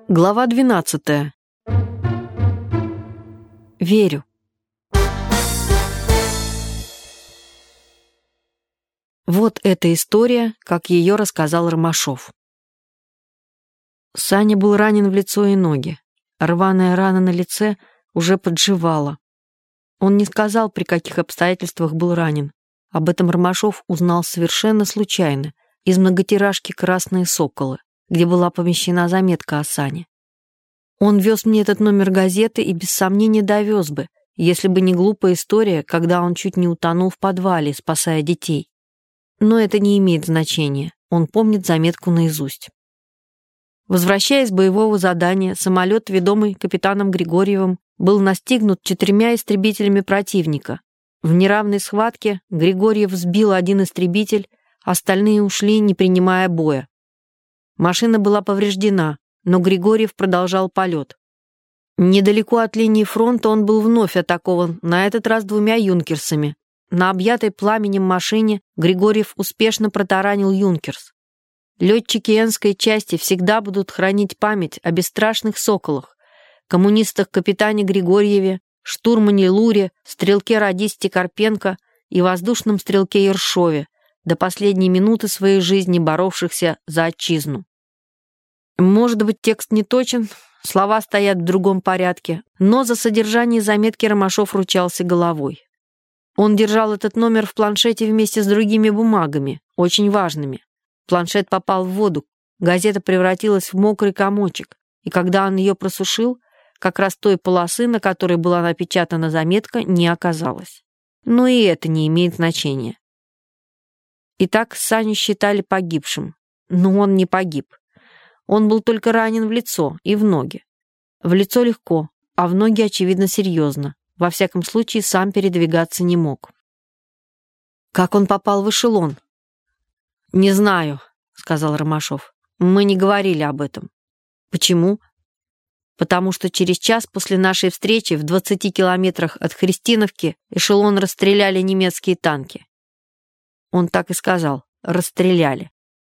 Глава 12. Верю. Вот эта история, как ее рассказал Ромашов. Саня был ранен в лицо и ноги. Рваная рана на лице уже подживала. Он не сказал, при каких обстоятельствах был ранен. Об этом Ромашов узнал совершенно случайно, из многотиражки «Красные соколы», где была помещена заметка о Сане. Он вез мне этот номер газеты и без сомнения довез бы, если бы не глупая история, когда он чуть не утонул в подвале, спасая детей. Но это не имеет значения, он помнит заметку наизусть. Возвращаясь с боевого задания, самолет, ведомый капитаном Григорьевым, был настигнут 4 истребителями противника. В неравной схватке Григорьев сбил один истребитель, остальные ушли, не принимая боя. Машина была повреждена, но Григорьев продолжал полет. Недалеко от линии фронта он был вновь атакован, на этот раз 2 юнкерсами. На объятой пламенем машине Григорьев успешно протаранил юнкерс. Летчики Энской части всегда будут хранить память о бесстрашных соколах, коммунистах-капитане Григорьеве, штурмане Луре, стрелке-радисте Карпенко и воздушном стрелке Ершове, до последней минуты своей жизни боровшихся за отчизну. Может быть, текст не точен, слова стоят в другом порядке, но за содержание заметки Ромашов ручался головой. Он держал этот номер в планшете вместе с другими бумагами, очень важными. Планшет попал в воду, газета превратилась в мокрый комочек, и когда он ее просушил, как раз той полосы, на которой была напечатана заметка, не оказалось. Но и это не имеет значения. Итак, Саню считали погибшим, но он не погиб. Он был только ранен в лицо и в ноги. В лицо легко, а в ноги, очевидно, серьезно. Во всяком случае, сам передвигаться не мог. Как он попал в эшелон? «Не знаю», — сказал Ромашов. «Мы не говорили об этом». «Почему?» «Потому что через час после нашей встречи в 20 километрах от Христиновки эшелон расстреляли немецкие танки». Он так и сказал «расстреляли».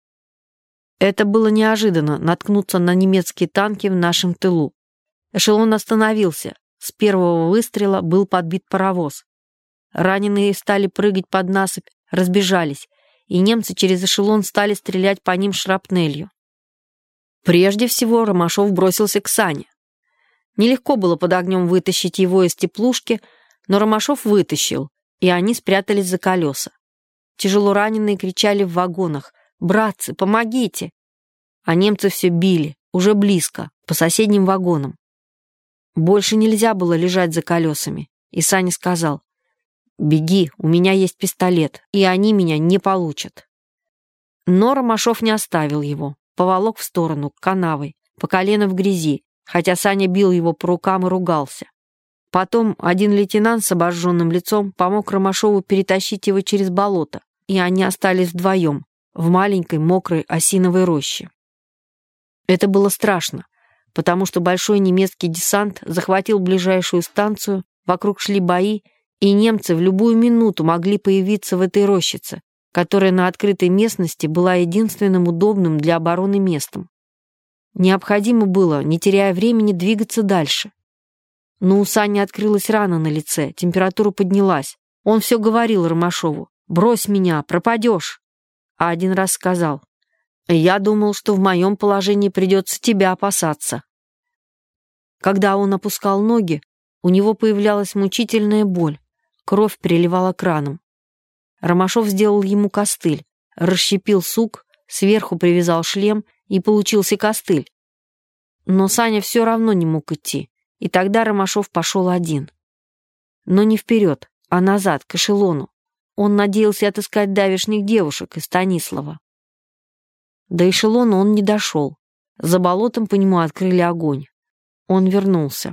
Это было неожиданно наткнуться на немецкие танки в нашем тылу. Эшелон остановился. С первого выстрела был подбит паровоз. Раненые стали прыгать под насыпь, разбежались, и немцы через эшелон стали стрелять по ним шрапнелью. Прежде всего Ромашов бросился к Сане. Нелегко было под огнем вытащить его из теплушки, но Ромашов вытащил, и они спрятались за колеса. Тяжело раненые кричали в вагонах: «Братцы, помогите!» А немцы все били, уже близко, по соседним вагонам. Больше нельзя было лежать за колесами, и Саня сказал: «Беги, у меня есть пистолет, и они меня не получат». Но Ромашов не оставил его, поволок в сторону, канавой, по колено в грязи, хотя Саня бил его по рукам и ругался. Потом один лейтенант с обожженным лицом помог Ромашову перетащить его через болото, и они остались вдвоем в маленькой мокрой осиновой роще. Это было страшно, потому что большой немецкий десант захватил ближайшую станцию, вокруг шли бои, и немцы в любую минуту могли появиться в этой рощице, которая на открытой местности была единственным удобным для обороны местом. Необходимо было, не теряя времени, двигаться дальше. Но у Сани открылась рана на лице, температура поднялась. Он все говорил Ромашову: «Брось меня, пропадешь». А один раз сказал: «Я думал, что в моем положении придется тебя опасаться». Когда он опускал ноги, у него появлялась мучительная боль, кровь переливала к ранам. Ромашов сделал ему костыль, расщепил сук, сверху привязал шлем, и получился костыль. Но Саня все равно не мог идти, и тогда Ромашов пошел один. Но не вперед, а назад, к эшелону. Он надеялся отыскать давешних девушек из Станислава. До эшелона он не дошел. За болотом по нему открыли огонь. Он вернулся.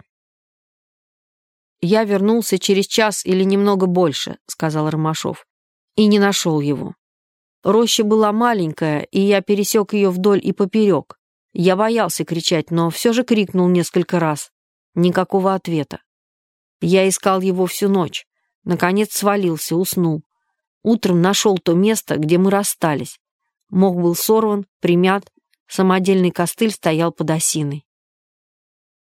«Я вернулся через час или немного больше», — сказал Ромашов, — «и не нашел его. Роща была маленькая, и я пересек ее вдоль и поперек. Я боялся кричать, но все же крикнул несколько раз. Никакого ответа. Я искал его всю ночь. Наконец свалился, уснул. Утром нашел то место, где мы расстались. Мох был сорван, примят, самодельный костыль стоял под осиной.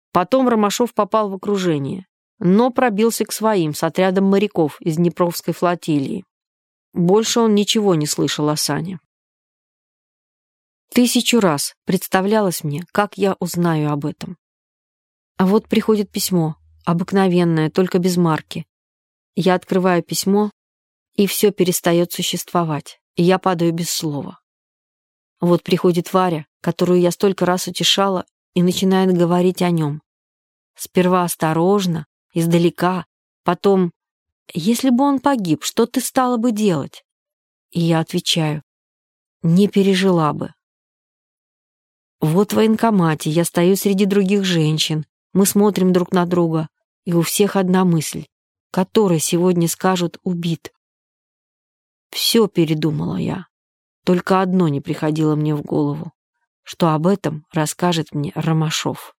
Потом Ромашов попал в окружение, но пробился к своим с отрядом моряков из Днепровской флотилии. Больше он ничего не слышал о Сане. 1000 раз представлялось мне, как я узнаю об этом. А вот приходит письмо, обыкновенное, только без марки. Я открываю письмо, и все перестает существовать, и я падаю без слова. Вот приходит Варя, которую я столько раз утешала, и начинает говорить о нем. Сперва осторожно, издалека, потом: «Если бы он погиб, что ты стала бы делать?» И я отвечаю: «Не пережила бы». Вот в военкомате я стою среди других женщин, мы смотрим друг на друга, и у всех одна мысль: который сегодня скажут «убит». Все передумала я. Только одно не приходило мне в голову, что об этом расскажет мне Ромашов.